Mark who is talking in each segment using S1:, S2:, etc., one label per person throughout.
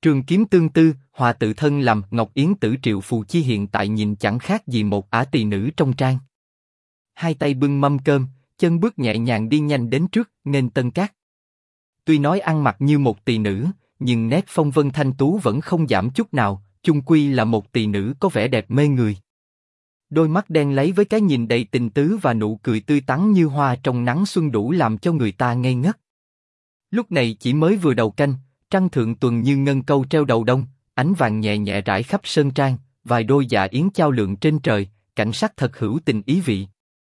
S1: Trường kiếm tương tư, hòa tự thân làm Ngọc Yến Tử Triệu Phù Chi hiện tại nhìn chẳng khác gì một ả tỳ nữ trong trang. Hai tay bưng mâm cơm, chân bước nhẹ nhàng đi nhanh đến trước, nghênh Tân Cát. Tuy nói ăn mặc như một tỳ nữ, nhưng nét phong vân thanh tú vẫn không giảm chút nào, chung quy là một tỳ nữ có vẻ đẹp mê người. Đôi mắt đen lấy với cái nhìn đầy tình tứ và nụ cười tươi tắn như hoa trong nắng xuân đủ làm cho người ta ngây ngất. Lúc này chỉ mới vừa đầu canh, trăng thượng tuần như ngân câu treo đầu đông, ánh vàng nhẹ nhẹ rải khắp sơn trang, vài đôi dạ yến chao lượn trên trời, cảnh sắc thật hữu tình ý vị.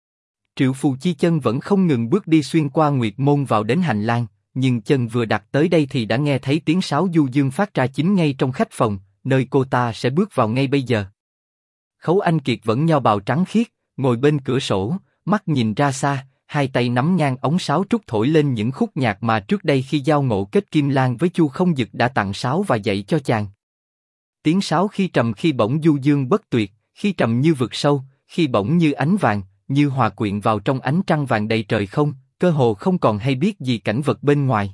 S1: Triệu Phù Chi chân vẫn không ngừng bước đi xuyên qua Nguyệt Môn vào đến hành lang, nhưng chân vừa đặt tới đây thì đã nghe thấy tiếng sáo du dương phát ra chính ngay trong khách phòng, nơi cô ta sẽ bước vào ngay bây giờ. Khấu Anh Kiệt vẫn nho bào trắng khiết, ngồi bên cửa sổ, mắt nhìn ra xa, hai tay nắm ngang ống sáo trúc thổi lên những khúc nhạc mà trước đây khi giao ngộ Kết Kim Lan với Chu Không Dực đã tặng sáo và dạy cho chàng. Tiếng sáo khi trầm khi bổng du dương bất tuyệt, khi trầm như vực sâu, khi bổng như ánh vàng, như hòa quyện vào trong ánh trăng vàng đầy trời không, cơ hồ không còn hay biết gì cảnh vật bên ngoài.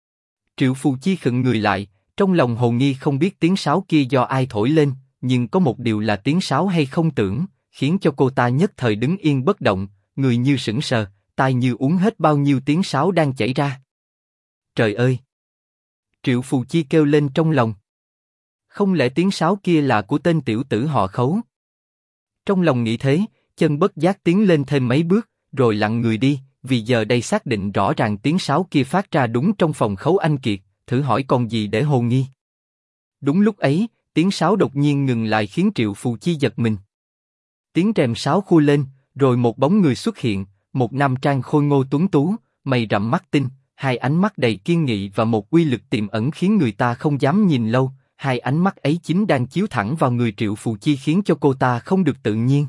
S1: Triệu Phù Chi khựng người lại, trong lòng hồ nghi không biết tiếng sáo kia do ai thổi lên, nhưng có một điều là tiếng sáo hay không tưởng, khiến cho cô ta nhất thời đứng yên bất động, người như sững sờ, tai như uống hết bao nhiêu tiếng sáo đang chảy ra. Trời ơi! Triệu Phù Chi kêu lên trong lòng. Không lẽ tiếng sáo kia là của tên tiểu tử họ Khấu? Trong lòng nghĩ thế, chân bất giác tiến lên thêm mấy bước, rồi lặng người đi, vì giờ đây xác định rõ ràng tiếng sáo kia phát ra đúng trong phòng Khấu Anh Kiệt, thử hỏi còn gì để hồ nghi. Đúng lúc ấy, tiếng sáo đột nhiên ngừng lại khiến Triệu Phù Chi giật mình. Tiếng rèm sáo khui lên, rồi một bóng người xuất hiện, một nam trang khôi ngô tuấn tú, mày rậm mắt tinh, hai ánh mắt đầy kiên nghị và một uy lực tiềm ẩn khiến người ta không dám nhìn lâu. Hai ánh mắt ấy chính đang chiếu thẳng vào người Triệu Phù Chi khiến cho cô ta không được tự nhiên.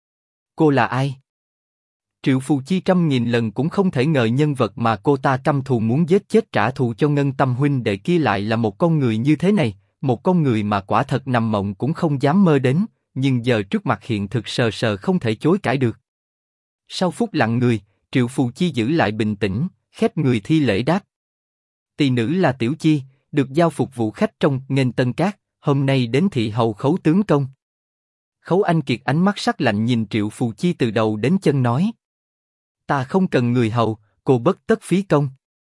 S1: Cô là ai? Triệu Phù Chi trăm nghìn lần cũng không thể ngờ nhân vật mà cô ta căm thù muốn giết chết trả thù cho Ngân Tâm huynh đệ kia lại là một con người như thế này, một con người mà quả thật nằm mộng cũng không dám mơ đến, nhưng giờ trước mặt hiện thực sờ sờ không thể chối cãi được. Sau phút lặng người, Triệu Phù Chi giữ lại bình tĩnh, khép người thi lễ đáp. Tỳ nữ là Tiểu Chi, được giao phục vụ khách trong Nghênh Tân Cát, hôm nay đến thị hầu Khấu tướng công. Khấu Anh Kiệt ánh mắt sắc lạnh nhìn Triệu Phù Chi từ đầu đến chân nói. Ta không cần người hầu, cô bất tất phí công.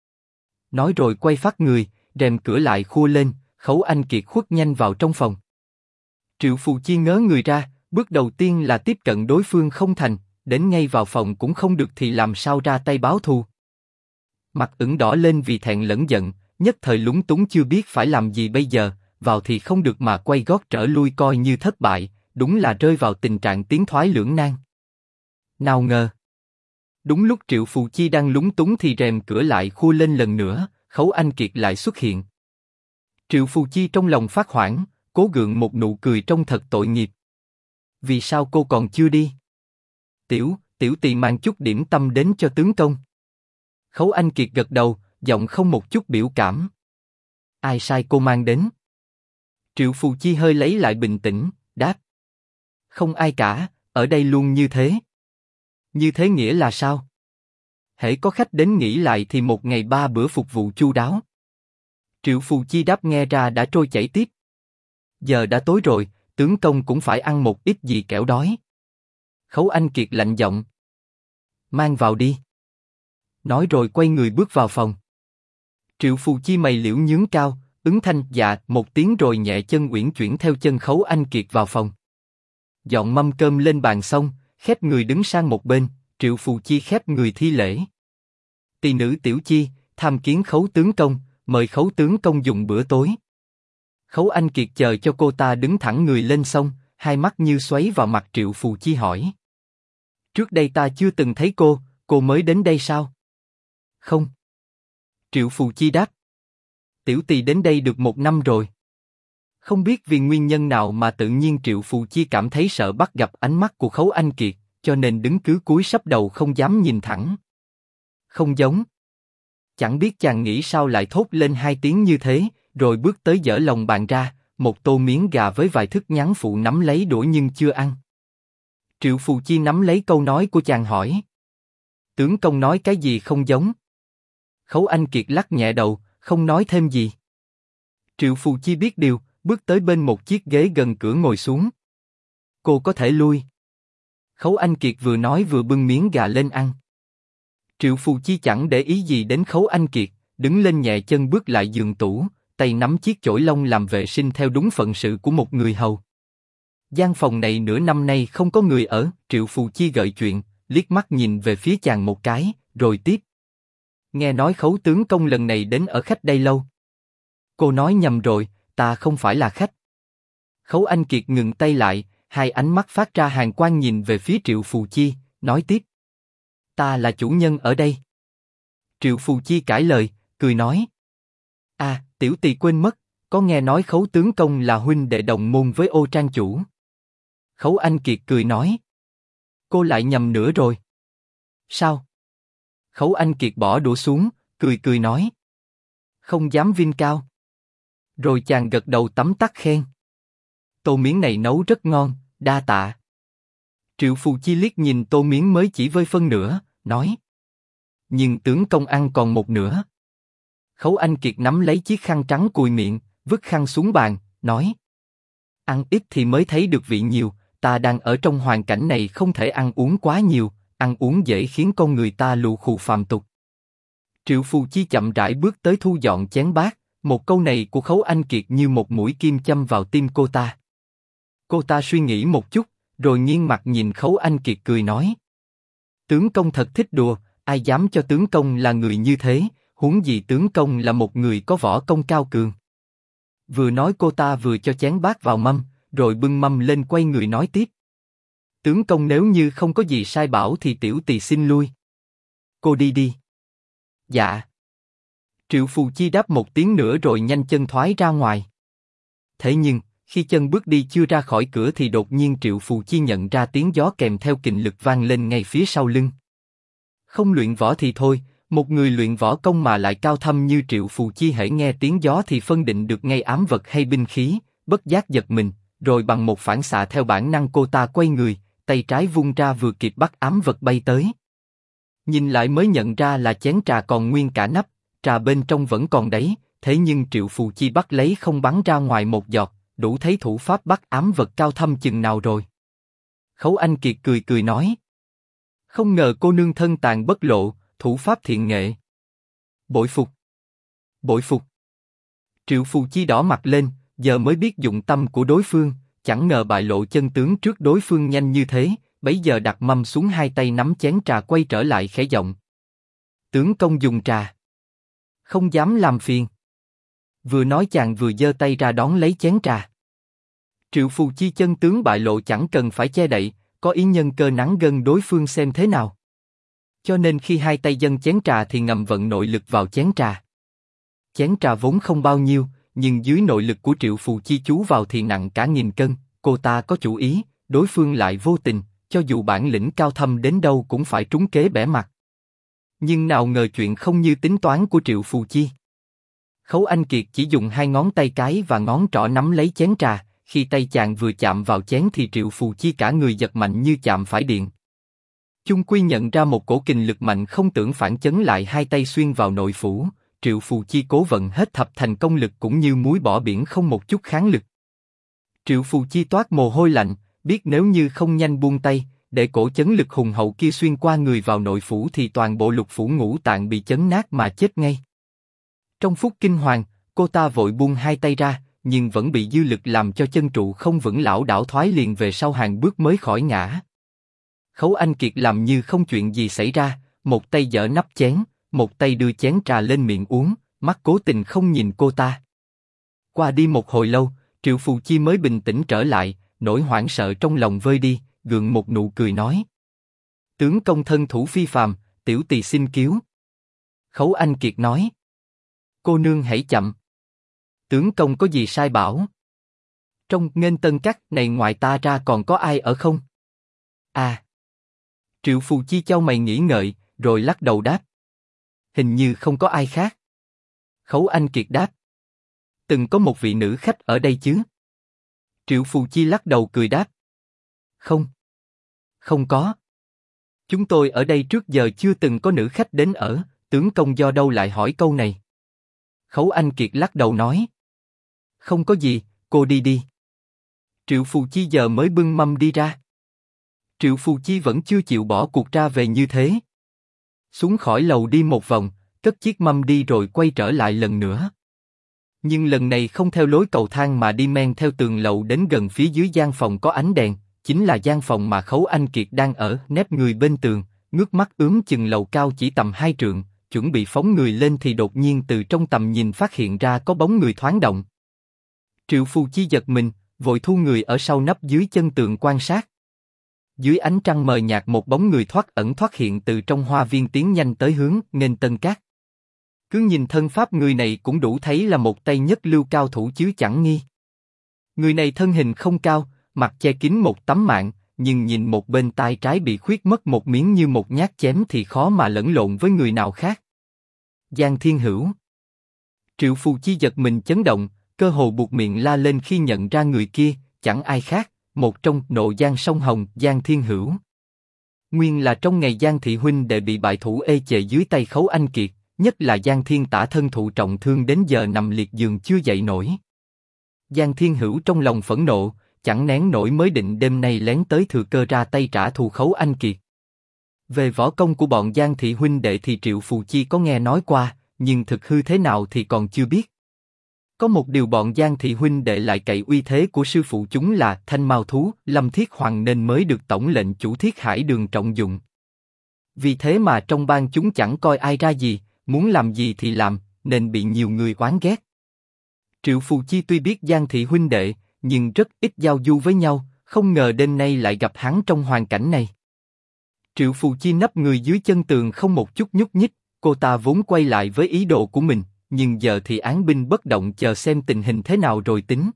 S1: Nói rồi quay phát người, rèm cửa lại khua lên, Khấu Anh Kiệt khuất nhanh vào trong phòng. Triệu Phù Chi ngớ người ra, bước đầu tiên là tiếp cận đối phương không thành, đến ngay vào phòng cũng không được thì làm sao ra tay báo thù. Mặt ửng đỏ lên vì thẹn lẫn giận, nhất thời lúng túng chưa biết phải làm gì bây giờ, vào thì không được mà quay gót trở lui coi như thất bại, đúng là rơi vào tình trạng tiến thoái lưỡng nan. Nào ngờ, đúng lúc Triệu Phù Chi đang lúng túng thì rèm cửa lại khua lên lần nữa, Khấu Anh Kiệt lại xuất hiện. Triệu Phù Chi trong lòng phát hoảng, cố gượng một nụ cười trông thật tội nghiệp. Vì sao cô còn chưa đi? Tiểu tỳ mang chút điểm tâm đến cho tướng công. Khấu Anh Kiệt gật đầu, giọng không một chút biểu cảm. Ai sai cô mang đến? Triệu Phù Chi hơi lấy lại bình tĩnh, đáp. Không ai cả, ở đây luôn như thế. Như thế nghĩa là sao? Hễ có khách đến nghỉ lại thì một ngày 3 bữa phục vụ chu đáo. Triệu Phù Chi đáp nghe ra đã trôi chảy tiếp. Giờ đã tối rồi, tướng công cũng phải ăn một ít gì kẻo đói. Khấu Anh Kiệt lạnh giọng. Mang vào đi. Nói rồi quay người bước vào phòng. Triệu Phù Chi mày liễu nhướng cao, ứng thanh dạ một tiếng rồi nhẹ chân uyển chuyển theo chân Khấu Anh Kiệt vào phòng. Dọn mâm cơm lên bàn xong, khép người đứng sang một bên, Triệu Phù Chi khép người thi lễ. Tỳ nữ Tiểu Chi, tham kiến Khấu tướng công, mời Khấu tướng công dùng bữa tối. Khấu Anh Kiệt chờ cho cô ta đứng thẳng người lên xong, hai mắt như xoáy vào mặt Triệu Phù Chi hỏi. Trước đây ta chưa từng thấy cô mới đến đây sao? Không. Triệu Phù Chi đáp. Tiểu tỳ đến đây được 1 năm rồi. Không biết vì nguyên nhân nào mà tự nhiên Triệu Phù Chi cảm thấy sợ bắt gặp ánh mắt của Khấu Anh Kiệt, cho nên đứng cứ cúi sấp đầu không dám nhìn thẳng. Không giống. Chẳng biết chàng nghĩ sao lại thốt lên 2 tiếng như thế, rồi bước tới dở lòng bàn ra, một tô miếng gà với vài thức nhắn phụ nắm lấy đũa nhưng chưa ăn. Triệu Phù Chi nắm lấy câu nói của chàng hỏi. Tướng công nói cái gì không giống? Khấu Anh Kiệt lắc nhẹ đầu, không nói thêm gì. Triệu Phù Chi biết điều, bước tới bên một chiếc ghế gần cửa ngồi xuống. Cô có thể lui. Khấu Anh Kiệt vừa nói vừa bưng miếng gà lên ăn. Triệu Phù Chi chẳng để ý gì đến Khấu Anh Kiệt, đứng lên nhẹ chân bước lại giường tủ, tay nắm chiếc chổi lông làm vệ sinh theo đúng phận sự của một người hầu. Gian phòng này nửa năm nay không có người ở, Triệu Phù Chi gợi chuyện, liếc mắt nhìn về phía chàng một cái, rồi tiếp. Nghe nói Khấu tướng công lần này đến ở khách đây lâu. Cô nói nhầm rồi, ta không phải là khách. Khấu Anh Kiệt ngừng tay lại, hai ánh mắt phát ra hàn quang nhìn về phía Triệu Phù Chi, nói tiếp. Ta là chủ nhân ở đây. Triệu Phù Chi cãi lời, cười nói. À, tiểu tỳ quên mất, có nghe nói Khấu tướng công là huynh đệ đồng môn với Ô Trang chủ. Khấu Anh Kiệt cười nói. Cô lại nhầm nữa rồi. Sao? Khấu Anh Kiệt bỏ đũa xuống, cười nói. Không dám vinh cao. Rồi chàng gật đầu tấm tắc khen. Tô miếng này nấu rất ngon, đa tạ. Triệu Phù Chi liếc nhìn tô miếng mới chỉ vơi phân nửa, nói. Nhưng tướng công ăn còn một nửa. Khấu Anh Kiệt nắm lấy chiếc khăn trắng cùi miệng, vứt khăn xuống bàn, nói. Ăn ít thì mới thấy được vị nhiều, ta đang ở trong hoàn cảnh này không thể ăn uống quá nhiều, ăn uống dễ khiến con người ta lù khù phàm tục. Triệu Phù Chi chậm rãi bước tới thu dọn chén bát, một câu này của Khấu Anh Kiệt như một mũi kim châm vào tim cô ta. Cô ta suy nghĩ một chút, rồi nghiêng mặt nhìn Khấu Anh Kiệt cười nói. Tướng công thật thích đùa, ai dám cho tướng công là người như thế, huống gì tướng công là một người có võ công cao cường. Vừa nói cô ta vừa cho chén bát vào mâm, rồi bưng mâm lên quay người nói tiếp. Tướng công nếu như không có gì sai bảo thì tiểu tỳ xin lui. Cô đi đi. Dạ. Triệu Phù Chi đáp một tiếng nữa rồi nhanh chân thoái ra ngoài. Thế nhưng, khi chân bước đi chưa ra khỏi cửa thì đột nhiên Triệu Phù Chi nhận ra tiếng gió kèm theo kình lực vang lên ngay phía sau lưng. Không luyện võ thì thôi, một người luyện võ công mà lại cao thâm như Triệu Phù Chi hễ nghe tiếng gió thì phân định được ngay ám vật hay binh khí, bất giác giật mình, rồi bằng một phản xạ theo bản năng cô ta quay người, tay trái vung ra vừa kịp bắt ám vật bay tới. Nhìn lại mới nhận ra là chén trà còn nguyên cả nắp, trà bên trong vẫn còn đấy, thế nhưng Triệu Phù Chi bắt lấy không bắn ra ngoài một giọt, đủ thấy thủ pháp bắt ám vật cao thâm chừng nào rồi. Khấu Anh Kiệt cười nói. Không ngờ cô nương thân tàn bất lộ, thủ pháp thiện nghệ. Bội phục. Bội phục. Triệu Phù Chi đỏ mặt lên, giờ mới biết dụng tâm của đối phương, chẳng ngờ bại lộ chân tướng trước đối phương nhanh như thế, bấy giờ đặt mâm xuống hai tay nắm chén trà quay trở lại khẽ giọng. Tướng công dùng trà. Không dám làm phiền. Vừa nói chàng vừa giơ tay ra đón lấy chén trà. Triệu Phù Chi chân tướng bại lộ chẳng cần phải che đậy, có ý nhân cơ nắng gân đối phương xem thế nào. Cho nên khi hai tay dâng chén trà thì ngầm vận nội lực vào chén trà. Chén trà vốn không bao nhiêu, nhưng dưới nội lực của Triệu Phù Chi chú vào thì nặng cả nghìn cân, cô ta có chủ ý, đối phương lại vô tình, cho dù bản lĩnh cao thâm đến đâu cũng phải trúng kế bẻ mặt. Nhưng nào ngờ chuyện không như tính toán của Triệu Phù Chi. Khấu Anh Kiệt chỉ dùng hai ngón tay cái và ngón trỏ nắm lấy chén trà, khi tay chàng vừa chạm vào chén thì Triệu Phù Chi cả người giật mạnh như chạm phải điện. Chung quy nhận ra một cổ kình lực mạnh không tưởng phản chấn lại hai tay xuyên vào nội phủ, Triệu Phù Chi cố vận hết thập thành công lực cũng như muối bỏ biển không một chút kháng lực. Triệu Phù Chi toát mồ hôi lạnh, biết nếu như không nhanh buông tay, để cổ chấn lực hùng hậu kia xuyên qua người vào nội phủ thì toàn bộ lục phủ ngũ tạng bị chấn nát mà chết ngay. Trong phút kinh hoàng, cô ta vội buông hai tay ra, nhưng vẫn bị dư lực làm cho chân trụ không vững lảo đảo thoái liền về sau hàng bước mới khỏi ngã. Khấu Anh Kiệt làm như không chuyện gì xảy ra, một tay giở nắp chén, một tay đưa chén trà lên miệng uống, mắt cố tình không nhìn cô ta. Qua đi một hồi lâu, Triệu Phù Chi mới bình tĩnh trở lại, nỗi hoảng sợ trong lòng vơi đi, gượng một nụ cười nói. Tướng công thân thủ phi phàm, tiểu tỳ xin cứu. Khấu Anh Kiệt nói. Cô nương hãy chậm. Tướng công có gì sai bảo? Trong Nghênh Tân Các này ngoài ta ra còn có ai ở không? À. Triệu Phù Chi chau mày nghĩ ngợi, rồi lắc đầu đáp. Hình như không có ai khác. Khấu Anh Kiệt đáp. Từng có một vị nữ khách ở đây chứ? Triệu Phù Chi lắc đầu cười đáp. Không. Không có. Chúng tôi ở đây trước giờ chưa từng có nữ khách đến ở, tướng công do đâu lại hỏi câu này? Khấu Anh Kiệt lắc đầu nói. không có gì, cô đi đi. Triệu Phù Chi giờ mới bưng mâm đi ra. Triệu Phù Chi vẫn chưa chịu bỏ cuộc ra về như thế. Xuống khỏi lầu đi một vòng, cất chiếc mâm đi rồi quay trở lại lần nữa. Nhưng lần này không theo lối cầu thang mà đi men theo tường lầu đến gần phía dưới gian phòng có ánh đèn, chính là gian phòng mà Khấu Anh Kiệt đang ở, nép người bên tường, ngước mắt ướm chừng lầu cao chỉ tầm 2 trượng, chuẩn bị phóng người lên thì đột nhiên từ trong tầm nhìn phát hiện ra có bóng người thoáng động. Triệu Phù Chi giật mình, vội thu người ở sau nấp dưới chân tường quan sát. Dưới ánh trăng mờ nhạt một bóng người thoát ẩn thoát hiện từ trong hoa viên tiến nhanh tới hướng Nghênh Tân Cát. Cứ nhìn thân pháp người này cũng đủ thấy là một tay nhất lưu cao thủ chứ chẳng nghi. Người này thân hình không cao, mặt che kín một tấm mạn, nhưng nhìn một bên tai trái bị khuyết mất một miếng như một nhát chém thì khó mà lẫn lộn với người nào khác. Giang Thiên Hữu. Triệu Phù Chi giật mình chấn động, cơ hồ buột miệng la lên khi nhận ra người kia, chẳng ai khác, một trong Nộ Giang sông Hồng, Giang Thiên Hữu. Nguyên là trong ngày Giang thị huynh đệ bị bại thủ ê chề dưới tay Khấu Anh Kiệt, nhất là Giang Thiên Tả thân thụ trọng thương đến giờ nằm liệt giường chưa dậy nổi. Giang Thiên Hữu trong lòng phẫn nộ, chẳng nén nổi mới định đêm nay lén tới thừa cơ ra tay trả thù Khấu Anh Kiệt. Về võ công của bọn Giang thị huynh đệ thì Triệu Phù Chi có nghe nói qua, nhưng thực hư thế nào thì còn chưa biết. Có một điều bọn Giang thị huynh đệ lại cậy uy thế của sư phụ chúng là Thanh Mao Thú, Lâm Thiết Hoàng nên mới được tổng lệnh chủ Thiết Hải Đường trọng dụng. Vì thế mà trong bang chúng chẳng coi ai ra gì, muốn làm gì thì làm, nên bị nhiều người oán ghét. Triệu Phù Chi tuy biết Giang thị huynh đệ, nhưng rất ít giao du với nhau, không ngờ đêm nay lại gặp hắn trong hoàn cảnh này. Triệu Phù Chi nấp người dưới chân tường không một chút nhúc nhích, cô ta vốn quay lại với ý đồ của mình, nhưng giờ thì án binh bất động chờ xem tình hình thế nào rồi tính.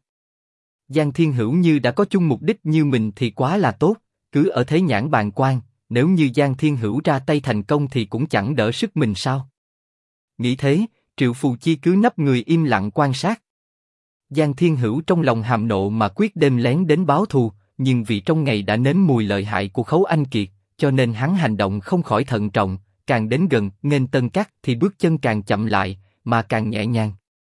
S1: Giang Thiên Hữu như đã có chung mục đích như mình thì quá là tốt, cứ ở thế nhãn bàng quan, nếu như Giang Thiên Hữu ra tay thành công thì cũng chẳng đỡ sức mình sao. Nghĩ thế, Triệu Phù Chi cứ nấp người im lặng quan sát. Giang Thiên Hữu trong lòng hàm nộ mà quyết đêm lén đến báo thù, nhưng vì trong ngày đã nếm mùi lợi hại của Khấu Anh Kiệt, cho nên hắn hành động không khỏi thận trọng, càng đến gần Nghênh Tân Cát thì bước chân càng chậm lại, mà càng nhẹ nhàng.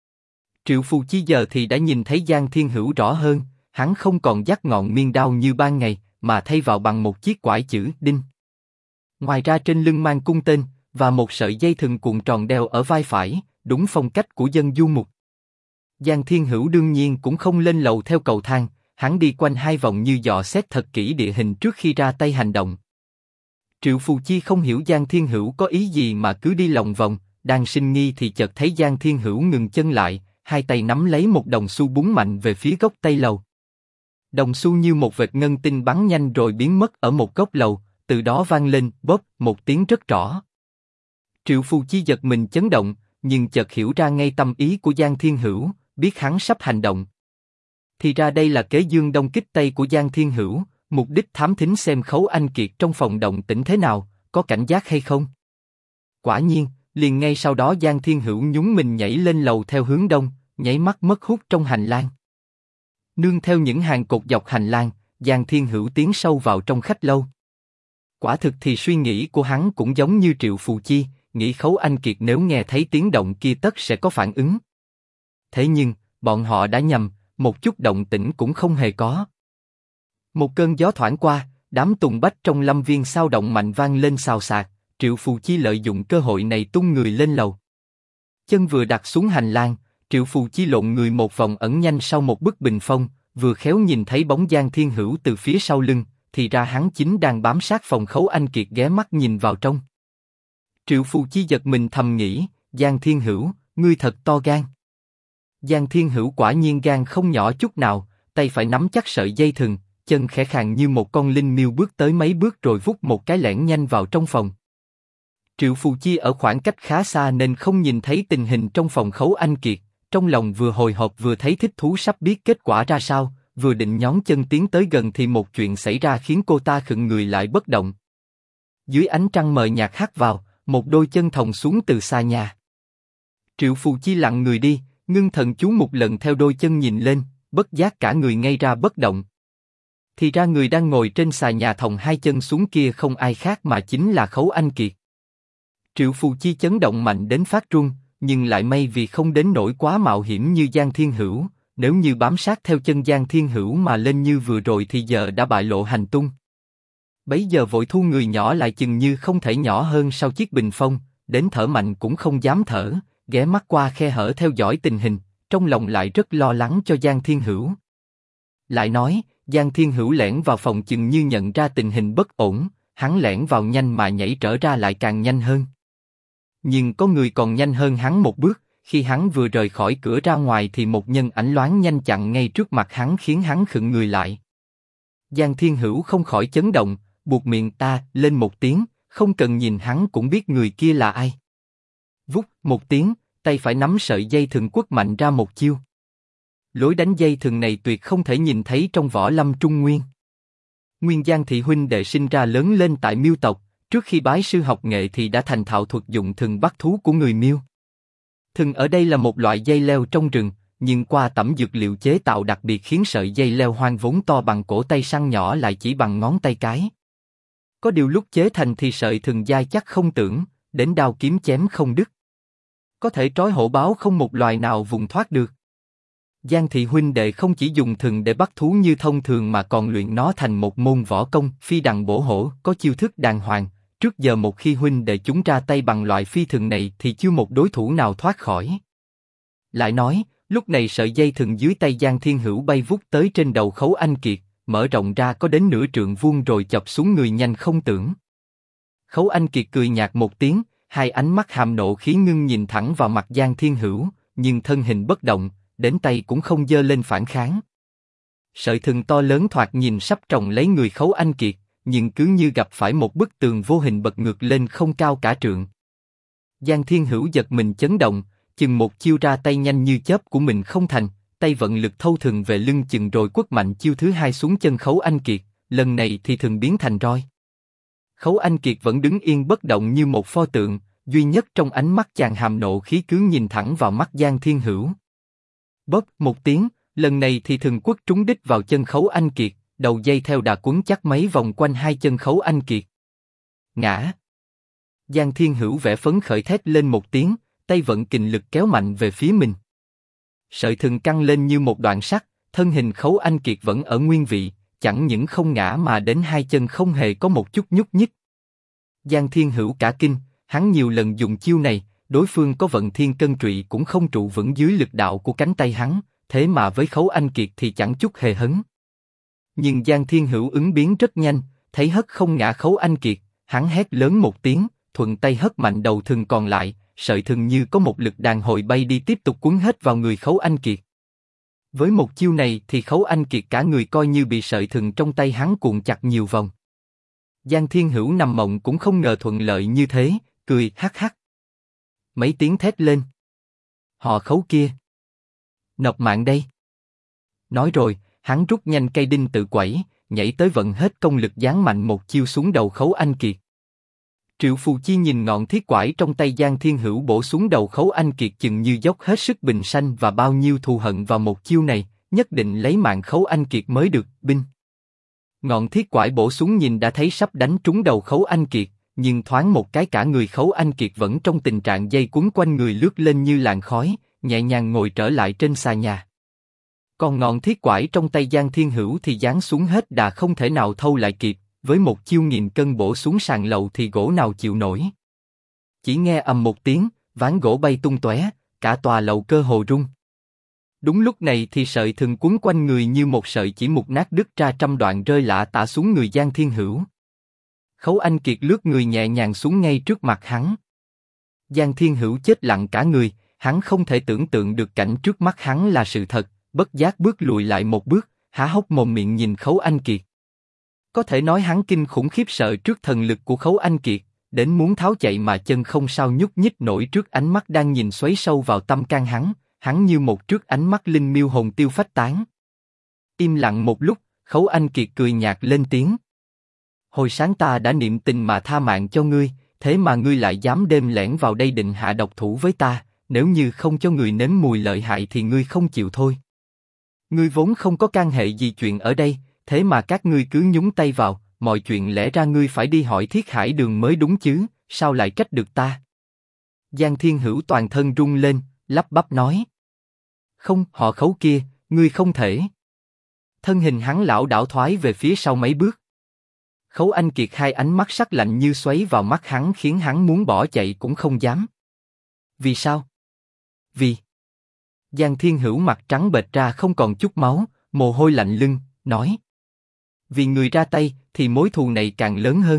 S1: Triệu Phù Chi giờ thì đã nhìn thấy Giang Thiên Hữu rõ hơn, hắn không còn dắt ngọn miên đao như ban ngày, mà thay vào bằng một chiếc quải chữ đinh. Ngoài ra trên lưng mang cung tên và một sợi dây thừng cuộn tròn đeo ở vai phải, đúng phong cách của dân du mục. Giang Thiên Hữu đương nhiên cũng không lên lầu theo cầu thang, hắn đi quanh 2 vòng như dò xét thật kỹ địa hình trước khi ra tay hành động. Triệu Phù Chi không hiểu Giang Thiên Hữu có ý gì mà cứ đi lòng vòng, đang sinh nghi thì chợt thấy Giang Thiên Hữu ngừng chân lại, hai tay nắm lấy một đồng xu búng mạnh về phía góc tây lầu. Đồng xu như một vệt ngân tinh bắn nhanh rồi biến mất ở một góc lầu, từ đó vang lên bóp một tiếng rất rõ. Triệu Phù Chi giật mình chấn động, nhưng chợt hiểu ra ngay tâm ý của Giang Thiên Hữu, biết hắn sắp hành động. Thì ra đây là kế dương đông kích tây của Giang Thiên Hữu, mục đích thám thính xem Khấu Anh Kiệt trong phòng động tĩnh thế nào, có cảnh giác hay không. Quả nhiên, liền ngay sau đó Giang Thiên Hữu nhún mình nhảy lên lầu theo hướng đông, nháy mắt mất hút trong hành lang. Nương theo những hàng cột dọc hành lang, Giang Thiên Hữu tiến sâu vào trong khách lâu. Quả thực thì suy nghĩ của hắn cũng giống như Triệu Phù Chi, nghĩ Khấu Anh Kiệt nếu nghe thấy tiếng động kia tất sẽ có phản ứng. Thế nhưng, bọn họ đã nhầm, một chút động tĩnh cũng không hề có. Một cơn gió thoảng qua, đám tùng bách trong lâm viên sao động mạnh vang lên xào xạc, Triệu Phù Chi lợi dụng cơ hội này tung người lên lầu. Chân vừa đặt xuống hành lang, Triệu Phù Chi lộn người một vòng ẩn nhanh sau một bức bình phong, vừa khéo nhìn thấy bóng Giang Thiên Hữu từ phía sau lưng, thì ra hắn chính đang bám sát phòng Khấu Anh Kiệt ghé mắt nhìn vào trong. Triệu Phù Chi giật mình thầm nghĩ, Giang Thiên Hữu, ngươi thật to gan. Giang Thiên Hữu quả nhiên gan không nhỏ chút nào, tay phải nắm chắc sợi dây thừng, chân khẽ khàng như một con linh miêu bước tới mấy bước rồi vút một cái lẻn nhanh vào trong phòng. Triệu Phù Chi ở khoảng cách khá xa nên không nhìn thấy tình hình trong phòng Khấu Anh Kiệt, trong lòng vừa hồi hộp vừa thấy thích thú sắp biết kết quả ra sao, vừa định nhón chân tiến tới gần thì một chuyện xảy ra khiến cô ta khựng người lại bất động. Dưới ánh trăng mờ nhạt hắt vào, một đôi chân thòng xuống từ xa nhà. Triệu Phù Chi lặng người đi, ngưng thần chú một lần theo đôi chân nhìn lên, bất giác cả người ngay ra bất động. Thì ra người đang ngồi trên xà nhà thòng hai chân xuống kia không ai khác mà chính là Khấu Anh Kiệt. Triệu Phù Chi chấn động mạnh đến phát run, nhưng lại may vì không đến nỗi quá mạo hiểm như Giang Thiên Hữu, Nếu như bám sát theo chân Giang Thiên Hữu mà lên như vừa rồi thì giờ đã bại lộ hành tung. Bấy giờ vội thu người nhỏ lại chừng như không thể nhỏ hơn sau chiếc bình phong, đến thở mạnh cũng không dám thở, ghé mắt qua khe hở theo dõi tình hình, trong lòng lại rất lo lắng cho Giang Thiên Hữu. Lại nói, Giang Thiên Hữu lẻn vào phòng chừng như nhận ra tình hình bất ổn, hắn lẻn vào nhanh mà nhảy trở ra lại càng nhanh hơn. Nhưng có người còn nhanh hơn hắn một bước, khi hắn vừa rời khỏi cửa ra ngoài thì một nhân ảnh loáng nhanh chặn ngay trước mặt hắn khiến hắn khựng người lại. Giang Thiên Hữu không khỏi chấn động, buột miệng ta lên một tiếng, không cần nhìn hắn cũng biết người kia là ai. Vút một tiếng, tay phải nắm sợi dây thừng quất mạnh ra một chiêu. Lối đánh dây thừng này tuyệt không thể nhìn thấy trong võ lâm Trung Nguyên. Nguyên Giang thị huynh đệ sinh ra lớn lên tại Miêu tộc, trước khi bái sư học nghệ thì đã thành thạo thuật dụng thừng bắt thú của người Miêu. Thừng ở đây là một loại dây leo trong rừng, nhưng qua tẩm dược liệu chế tạo đặc biệt khiến sợi dây leo hoang vốn to bằng cổ tay săn nhỏ lại chỉ bằng ngón tay cái. Có điều lúc chế thành thì sợi thừng dai chắc không tưởng, đến đao kiếm chém không đứt. Có thể trói hổ báo không một loài nào vùng thoát được. Giang thị huynh đệ không chỉ dùng thừng để bắt thú như thông thường mà còn luyện nó thành một môn võ công, phi đằng bổ hổ, có chiêu thức đàng hoàng. Trước giờ một khi huynh đệ chúng ra tay bằng loại phi thừng này thì chưa một đối thủ nào thoát khỏi. Lại nói, lúc này sợi dây thừng dưới tay Giang Thiên Hữu bay vút tới trên đầu Khấu Anh Kiệt, mở rộng ra có đến nửa trượng vuông rồi chập xuống người nhanh không tưởng. Khấu Anh Kiệt cười nhạt một tiếng, hai ánh mắt hàm nộ khí ngưng nhìn thẳng vào mặt Giang Thiên Hữu, nhưng thân hình bất động, đến tay cũng không giơ lên phản kháng. Sợi thừng to lớn thoạt nhìn sắp trồng lấy người Khấu Anh Kiệt, nhưng cứ như gặp phải một bức tường vô hình bật ngược lên không cao cả trượng. Giang Thiên Hữu giật mình chấn động, chừng một chiêu ra tay nhanh như chớp của mình không thành, tay vận lực thâu thừng về lưng chừng rồi quất mạnh chiêu thứ hai xuống chân Khấu Anh Kiệt, lần này thì thừng biến thành roi. Khấu Anh Kiệt vẫn đứng yên bất động như một pho tượng, duy nhất trong ánh mắt chàng hàm nộ khí cứ nhìn thẳng vào mắt Giang Thiên Hữu. Bóp một tiếng, lần này thì thừng quất trúng đích vào chân Khấu Anh Kiệt, đầu dây theo đà quấn chắc mấy vòng quanh hai chân Khấu Anh Kiệt. Ngã. Giang Thiên Hữu vẻ phấn khởi thét lên một tiếng, tay vận kình lực kéo mạnh về phía mình. Sợi thừng căng lên như một đoạn sắt, thân hình Khấu Anh Kiệt vẫn ở nguyên vị, chẳng những không ngã mà đến hai chân không hề có một chút nhúc nhích. Giang Thiên Hữu cả kinh, hắn nhiều lần dùng chiêu này, đối phương có vận thiên cân trụy cũng không trụ vững dưới lực đạo của cánh tay hắn, thế mà với Khấu Anh Kiệt thì chẳng chút hề hấn. Nhưng Giang Thiên Hữu ứng biến rất nhanh, thấy hất không ngã Khấu Anh Kiệt, hắn hét lớn một tiếng, thuận tay hất mạnh đầu thừng còn lại, sợi thừng như có một lực đàn hồi bay đi tiếp tục quấn hết vào người Khấu Anh Kiệt. Với một chiêu này thì Khấu Anh Kiệt cả người coi như bị sợi thừng trong tay hắn cuộn chặt nhiều vòng. Giang Thiên Hữu nằm mộng cũng không ngờ thuận lợi như thế, cười hắc hắc. Mấy tiếng thét lên. Họ Khấu kia. Nộp mạng đây. Nói rồi, hắn rút nhanh cây đinh tự quẩy, nhảy tới vận hết công lực giáng mạnh một chiêu xuống đầu Khấu Anh Kiệt. Triệu Phù Chi nhìn ngọn thiết quải trong tay Giang Thiên Hữu bổ xuống đầu Khấu Anh Kiệt chừng như dốc hết sức bình sanh và bao nhiêu thù hận vào một chiêu này, nhất định lấy mạng Khấu Anh Kiệt mới được. Binh. Ngọn thiết quải bổ xuống nhìn đã thấy sắp đánh trúng đầu Khấu Anh Kiệt, nhưng thoáng một cái cả người Khấu Anh Kiệt vẫn trong tình trạng dây quấn quanh người lướt lên như làn khói, nhẹ nhàng ngồi trở lại trên xà nhà. Còn ngọn thiết quải trong tay Giang Thiên Hữu thì giáng xuống hết đà không thể nào thâu lại kịp, với một chiêu nghìn cân bổ xuống sàn lầu thì gỗ nào chịu nổi. Chỉ nghe ầm một tiếng, ván gỗ bay tung tóe, cả tòa lầu cơ hồ rung. Đúng lúc này thì sợi thừng quấn quanh người như một sợi chỉ mục nát đứt ra trăm đoạn rơi lả tả xuống người Giang Thiên Hữu. Khấu Anh Kiệt lướt người nhẹ nhàng xuống ngay trước mặt hắn. Giang Thiên Hữu chết lặng cả người, hắn không thể tưởng tượng được cảnh trước mắt hắn là sự thật, bất giác bước lùi lại một bước, há hốc mồm miệng nhìn Khấu Anh Kiệt. Có thể nói hắn kinh khủng khiếp sợ trước thần lực của Khấu Anh Kiệt, đến muốn tháo chạy mà chân không sao nhúc nhích nổi trước ánh mắt đang nhìn xoáy sâu vào tâm can hắn như một trước ánh mắt linh miêu hồn tiêu phách tán. Im lặng một lúc, Khấu Anh Kiệt cười nhạt lên tiếng. Hồi sáng ta đã niệm tình mà tha mạng cho ngươi, thế mà ngươi lại dám đêm lẻn vào đây định hạ độc thủ với ta, nếu như không cho người nếm mùi lợi hại thì ngươi không chịu thôi. Ngươi vốn không có can hệ gì chuyện ở đây, thế mà các ngươi cứ nhúng tay vào, mọi chuyện lẽ ra ngươi phải đi hỏi Thiết Hải Đường mới đúng chứ, sao lại trách được ta? Giang Thiên Hữu toàn thân rung lên, lắp bắp nói. Không, họ Khấu kia, ngươi không thể. Thân hình hắn lảo đảo thoái về phía sau mấy bước. Khấu Anh Kiệt hai ánh mắt sắc lạnh như xoáy vào mắt hắn khiến hắn muốn bỏ chạy cũng không dám. Vì sao? Vì... Giang Thiên Hữu mặt trắng bệch ra không còn chút máu, mồ hôi lạnh lưng, nói. Vì người ra tay, thì mối thù này càng lớn hơn.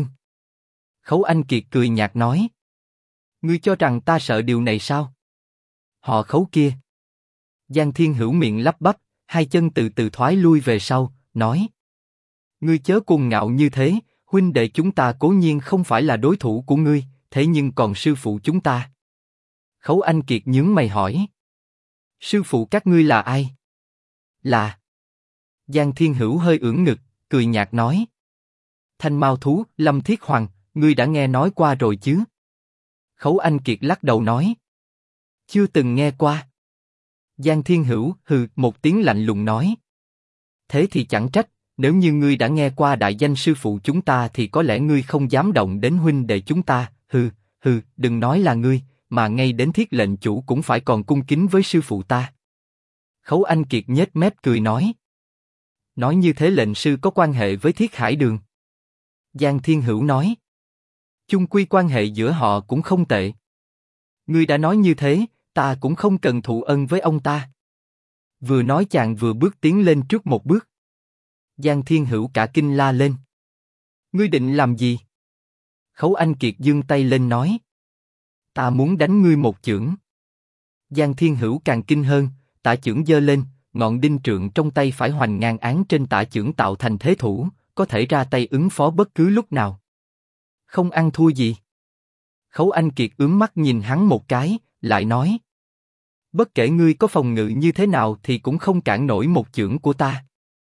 S1: Khấu Anh Kiệt cười nhạt nói. Ngươi cho rằng ta sợ điều này sao? Họ Khấu kia. Giang Thiên Hữu miệng lắp bắp, hai chân từ từ thoái lui về sau, nói. Ngươi chớ cuồng ngạo như thế, huynh đệ chúng ta cố nhiên không phải là đối thủ của ngươi, thế nhưng còn sư phụ chúng ta. Khấu Anh Kiệt nhướng mày hỏi. Sư phụ các ngươi là ai? Là... Giang Thiên Hữu hơi ưỡn ngực, cười nhạt nói. Thanh Mao Thú, Lâm Thiết Hoàng, ngươi đã nghe nói qua rồi chứ? Khấu Anh Kiệt lắc đầu nói. Chưa từng nghe qua. Giang Thiên Hữu hừ một tiếng lạnh lùng nói. Thế thì chẳng trách, nếu như ngươi đã nghe qua đại danh sư phụ chúng ta thì có lẽ ngươi không dám động đến huynh đệ chúng ta, hừ, đừng nói là ngươi, mà ngay đến Thiết lệnh chủ cũng phải còn cung kính với sư phụ ta. Khấu Anh Kiệt nhếch mép cười nói. Nói như thế lệnh sư có quan hệ với Thiết Hải Đường. Giang Thiên Hữu nói. Chung quy quan hệ giữa họ cũng không tệ. Ngươi đã nói như thế, ta cũng không cần thụ ân với ông ta. Vừa nói chàng vừa bước tiến lên trước một bước. Giang Thiên Hữu cả kinh la lên. Ngươi định làm gì? Khấu Anh Kiệt giương tay lên nói. Ta muốn đánh ngươi một chưởng. Giang Thiên Hữu càng kinh hơn, tả chưởng giơ lên, ngọn đinh trượng trong tay phải hoành ngang án trên tả chưởng tạo thành thế thủ, có thể ra tay ứng phó bất cứ lúc nào. Không ăn thua gì. Khấu Anh Kiệt ướm mắt nhìn hắn một cái, lại nói. Bất kể ngươi có phòng ngự như thế nào thì cũng không cản nổi một chưởng của ta.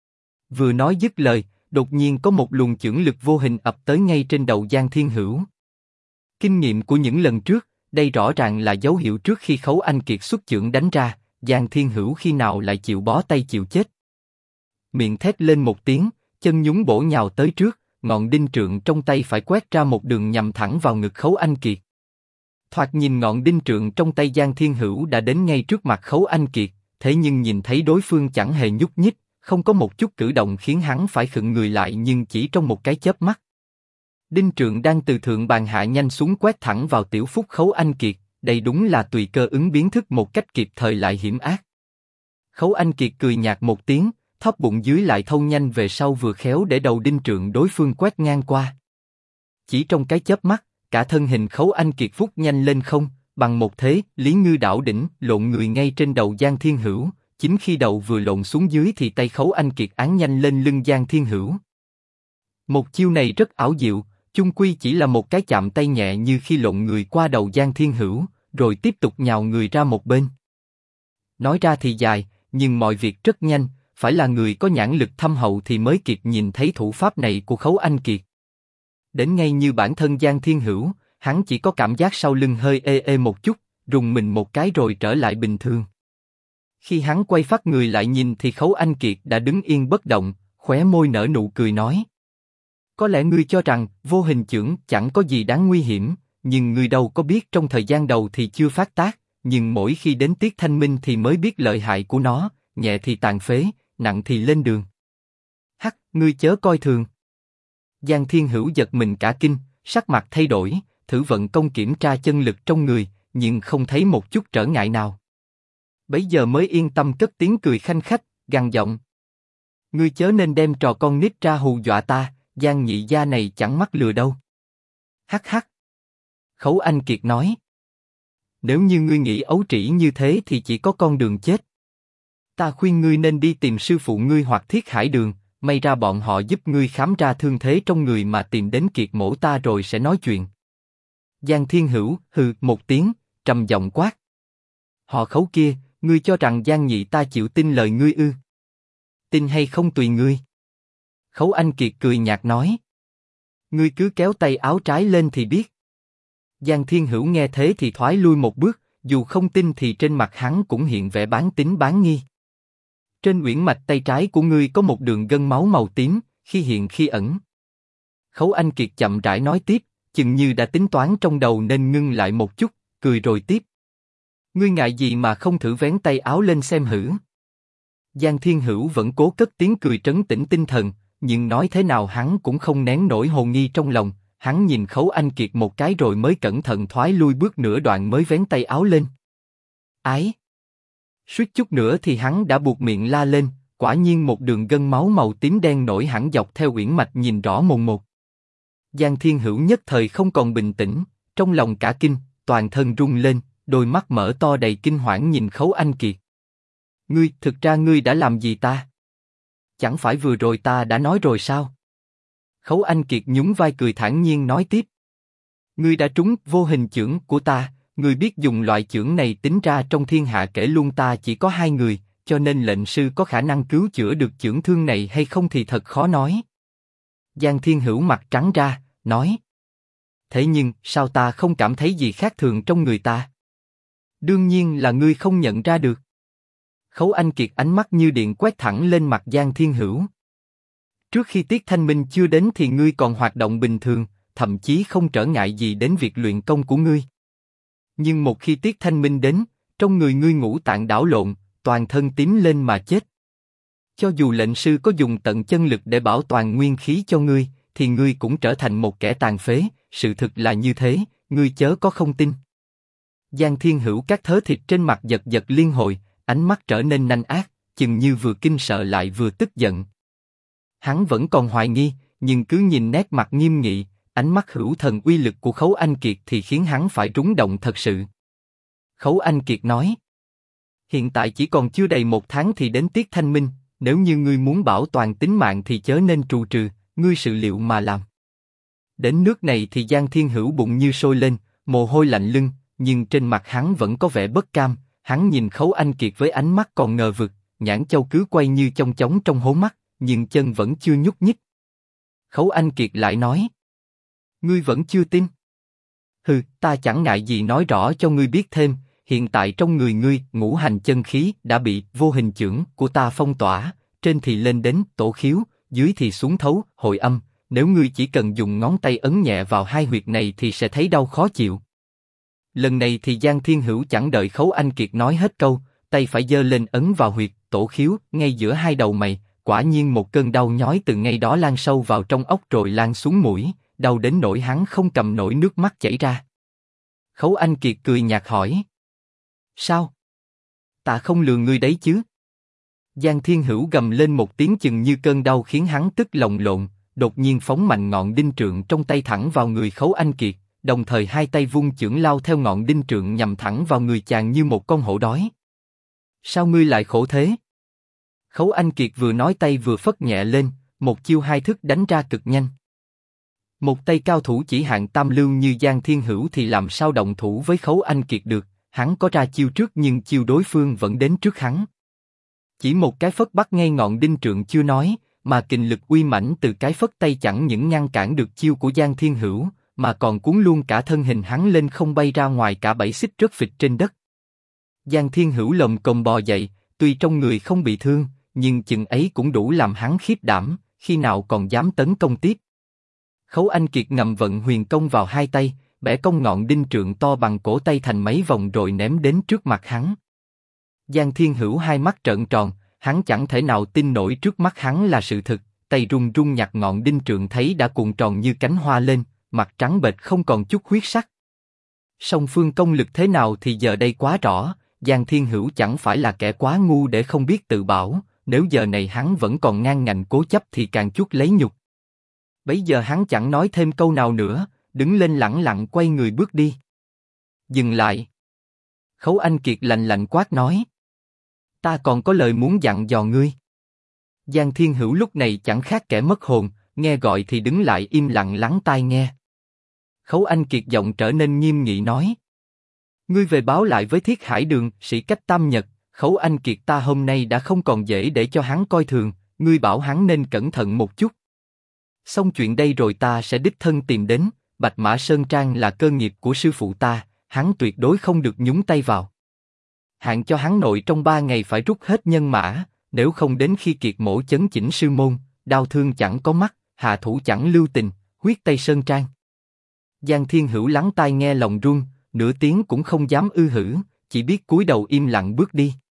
S1: Vừa nói dứt lời, đột nhiên có một luồng chưởng lực vô hình ập tới ngay trên đầu Giang Thiên Hữu. Kinh nghiệm của những lần trước, đây rõ ràng là dấu hiệu trước khi Khấu Anh Kiệt xuất chưởng đánh ra, Giang Thiên Hữu khi nào lại chịu bó tay chịu chết. Miệng thét lên một tiếng, chân nhún bổ nhào tới trước, ngọn đinh trượng trong tay phải quét ra một đường nhằm thẳng vào ngực Khấu Anh Kiệt. Thoạt nhìn ngọn đinh trượng trong tay Giang Thiên Hữu đã đến ngay trước mặt Khấu Anh Kiệt, thế nhưng nhìn thấy đối phương chẳng hề nhúc nhích, không có một chút cử động khiến hắn phải khựng người lại nhưng chỉ trong một cái chớp mắt. Đinh trượng đang từ thượng bàn hạ nhanh xuống quét thẳng vào tiểu phúc Khấu Anh Kiệt, đây đúng là tùy cơ ứng biến thức một cách kịp thời lại hiểm ác. Khấu Anh Kiệt cười nhạt một tiếng, thóp bụng dưới lại thâu nhanh về sau vừa khéo để đầu đinh trượng đối phương quét ngang qua. Chỉ trong cái chớp mắt, cả thân hình Khấu Anh Kiệt vút nhanh lên không, bằng một thế Lý Ngư đảo đỉnh lộn người ngay trên đầu Giang Thiên Hữu. Chính khi đầu vừa lộn xuống dưới thì tay Khấu Anh Kiệt án nhanh lên lưng Giang Thiên Hữu. Một chiêu này rất ảo diệu, chung quy chỉ là một cái chạm tay nhẹ như khi lộn người qua đầu Giang Thiên Hữu, rồi tiếp tục nhào người ra một bên. Nói ra thì dài, nhưng mọi việc rất nhanh, phải là người có nhãn lực thâm hậu thì mới kịp nhìn thấy thủ pháp này của Khấu Anh Kiệt. Đến ngay như bản thân Giang Thiên Hữu, hắn chỉ có cảm giác sau lưng hơi ê một chút, rùng mình một cái rồi trở lại bình thường. Khi hắn quay phát người lại nhìn thì Khấu Anh Kiệt đã đứng yên bất động, khóe môi nở nụ cười nói. Có lẽ ngươi cho rằng vô hình chưởng chẳng có gì đáng nguy hiểm, nhưng ngươi đâu có biết trong thời gian đầu thì chưa phát tác, nhưng mỗi khi đến tiết thanh minh thì mới biết lợi hại của nó, nhẹ thì tàn phế, nặng thì lên đường. Hắc, ngươi chớ coi thường. Giang Thiên Hữu giật mình cả kinh, sắc mặt thay đổi, thử vận công kiểm tra chân lực trong người, nhưng không thấy một chút trở ngại nào. Bấy giờ mới yên tâm cất tiếng cười khanh khách, gằn giọng. Ngươi chớ nên đem trò con nít ra hù dọa ta, Giang nhị gia này chẳng mắc lừa đâu. Hắc hắc. Khấu Anh Kiệt nói. Nếu như ngươi nghĩ ấu trĩ như thế thì chỉ có con đường chết. Ta khuyên ngươi nên đi tìm sư phụ ngươi hoặc Thiết Hải Đường, may ra bọn họ giúp ngươi khám ra thương thế trong người mà tìm đến Kiệt mổ ta rồi sẽ nói chuyện. Giang Thiên Hữu hừ một tiếng, trầm giọng quát. Họ Khấu kia, ngươi cho rằng Giang nhị ta chịu tin lời ngươi ư? Tin hay không tùy ngươi. Khấu Anh Kiệt cười nhạt nói. Ngươi cứ kéo tay áo trái lên thì biết. Giang Thiên Hữu nghe thế thì thoái lui một bước, dù không tin thì trên mặt hắn cũng hiện vẻ bán tín bán nghi. Trên uyển mạch tay trái của ngươi có một đường gân máu màu tím, khi hiện khi ẩn. Khấu Anh Kiệt chậm rãi nói tiếp, chừng như đã tính toán trong đầu nên ngưng lại một chút, cười rồi tiếp. Ngươi ngại gì mà không thử vén tay áo lên xem hử? Giang Thiên Hữu vẫn cố cất tiếng cười trấn tĩnh tinh thần, nhưng nói thế nào hắn cũng không nén nổi hồ nghi trong lòng. Hắn nhìn Khấu Anh Kiệt một cái rồi mới cẩn thận thoái lui bước nửa đoạn mới vén tay áo lên. Ái! Suýt chút nữa thì hắn đã buột miệng la lên, quả nhiên một đường gân máu màu tím đen nổi hẳn dọc theo uyển mạch nhìn rõ mồn một. Giang Thiên Hữu nhất thời không còn bình tĩnh, trong lòng cả kinh, toàn thân rung lên, đôi mắt mở to đầy kinh hoảng nhìn Khấu Anh Kiệt. Thực ra ngươi đã làm gì ta? Chẳng phải vừa rồi ta đã nói rồi sao? Khấu Anh Kiệt nhún vai cười thản nhiên nói tiếp. Ngươi đã trúng vô hình chưởng của ta, ngươi biết dùng loại chưởng này tính ra trong thiên hạ kể luôn ta chỉ có 2 người, cho nên lệnh sư có khả năng cứu chữa được chưởng thương này hay không thì thật khó nói. Giang Thiên Hữu mặt trắng ra, nói. Thế nhưng, sao ta không cảm thấy gì khác thường trong người ta? Đương nhiên là ngươi không nhận ra được. Khấu Anh Kiệt ánh mắt như điện quét thẳng lên mặt Giang Thiên Hữu. Trước khi Tiết Thanh Minh chưa đến thì ngươi còn hoạt động bình thường, thậm chí không trở ngại gì đến việc luyện công của ngươi. Nhưng một khi Tiết Thanh Minh đến, trong người ngươi ngũ tạng đảo lộn, toàn thân tím lên mà chết. Cho dù lệnh sư có dùng tận chân lực để bảo toàn nguyên khí cho ngươi, thì ngươi cũng trở thành một kẻ tàn phế, sự thực là như thế, ngươi chớ có không tin. Giang Thiên Hữu các thớ thịt trên mặt giật giật liên hồi, ánh mắt trở nên nanh ác, chừng như vừa kinh sợ lại vừa tức giận. Hắn vẫn còn hoài nghi, nhưng cứ nhìn nét mặt nghiêm nghị, ánh mắt hữu thần uy lực của Khấu Anh Kiệt thì khiến hắn phải rúng động thật sự. Khấu Anh Kiệt nói: Hiện tại chỉ còn chưa đầy 1 tháng thì đến Tiết Thanh Minh, nếu như ngươi muốn bảo toàn tính mạng thì chớ nên trù trừ, ngươi sự liệu mà làm. Đến nước này thì Giang Thiên Hữu bụng như sôi lên, mồ hôi lạnh lưng, nhưng trên mặt hắn vẫn có vẻ bất cam. Hắn nhìn Khấu Anh Kiệt với ánh mắt còn ngờ vực, nhãn châu cứ quay như chong chóng trong hố mắt, nhưng chân vẫn chưa nhúc nhích. Khấu Anh Kiệt lại nói: Ngươi vẫn chưa tin? Hừ, ta chẳng ngại gì nói rõ cho ngươi biết thêm. Hiện tại trong người ngươi, ngũ hành chân khí đã bị vô hình chưởng của ta phong tỏa, trên thì lên đến tổ khiếu, dưới thì xuống thấu hội âm. Nếu ngươi chỉ cần dùng ngón tay ấn nhẹ vào 2 huyệt này thì sẽ thấy đau khó chịu. Lần này thì Giang Thiên Hữu chẳng đợi Khấu Anh Kiệt nói hết câu, tay phải giơ lên ấn vào huyệt tổ khiếu ngay giữa 2 đầu mày. Quả nhiên một cơn đau nhói từ ngay đó lan sâu vào trong óc rồi lan xuống mũi, đau đến nỗi hắn không cầm nổi nước mắt chảy ra. Khấu Anh Kiệt cười nhạt hỏi: Sao? Ta không lừa ngươi đấy chứ? Giang Thiên Hữu gầm lên một tiếng chừng như cơn đau khiến hắn tức lồng lộn, đột nhiên phóng mạnh ngọn đinh trượng trong tay thẳng vào người Khấu Anh Kiệt, đồng thời 2 tay vung chưởng lao theo ngọn đinh trượng nhằm thẳng vào người chàng như một con hổ đói. Sao ngươi lại khổ thế? Khấu Anh Kiệt vừa nói tay vừa phất nhẹ lên, một chiêu 2 thức đánh ra cực nhanh. Một tay cao thủ chỉ hạng tam lưu như Giang Thiên Hữu thì làm sao động thủ với Khấu Anh Kiệt được? Hắn có ra chiêu trước nhưng chiêu đối phương vẫn đến trước hắn. Chỉ một cái phất bắt ngay ngọn đinh trượng chưa nói, mà kình lực uy mãnh từ cái phất tay chẳng những ngăn cản được chiêu của Giang Thiên Hữu, mà còn cuốn luôn cả thân hình hắn lên không bay ra ngoài cả 7 xích rớt phịch trên đất. Giang Thiên Hữu lồm cồm bò dậy, tuy trong người không bị thương, nhưng chừng ấy cũng đủ làm hắn khiếp đảm, khi nào còn dám tấn công tiếp. Khấu Anh Kiệt ngầm vận huyền công vào 2 tay, bẻ cong ngọn đinh trượng to bằng cổ tay thành mấy vòng rồi ném đến trước mặt hắn. Giang Thiên Hữu 2 mắt trợn tròn, hắn chẳng thể nào tin nổi trước mắt hắn là sự thực, tay run run nhặt ngọn đinh trượng thấy đã cuộn tròn như cánh hoa lên, mặt trắng bệch không còn chút huyết sắc. Song phương công lực thế nào thì giờ đây quá rõ, Giang Thiên Hữu chẳng phải là kẻ quá ngu để không biết tự bảo, nếu giờ này hắn vẫn còn ngang ngạnh cố chấp thì càng chuốc lấy nhục. Bấy giờ hắn chẳng nói thêm câu nào nữa, đứng lên lẳng lặng quay người bước đi. Dừng lại. Khấu Anh Kiệt lạnh lạnh quát nói: Ta còn có lời muốn dặn dò ngươi. Giang Thiên Hữu lúc này chẳng khác kẻ mất hồn, nghe gọi thì đứng lại im lặng lắng tai nghe. Khấu Anh Kiệt giọng trở nên nghiêm nghị nói: Ngươi về báo lại với Thiết Hải Đường, sĩ cách Tam Nhật, Khấu Anh Kiệt ta hôm nay đã không còn dễ để cho hắn coi thường, ngươi bảo hắn nên cẩn thận một chút. Xong chuyện đây rồi ta sẽ đích thân tìm đến, Bạch Mã Sơn Trang là cơ nghiệp của sư phụ ta, hắn tuyệt đối không được nhúng tay vào. Hạn cho hắn nội trong 3 ngày phải rút hết nhân mã, nếu không đến khi Kiệt mổ chấn chỉnh sư môn, đau thương chẳng có mắt, hạ thủ chẳng lưu tình, huyết Tây Sơn Trang. Giang Thiên Hữu lắng tai nghe lòng run, nửa tiếng cũng không dám ư hử, chỉ biết cúi đầu im lặng bước đi.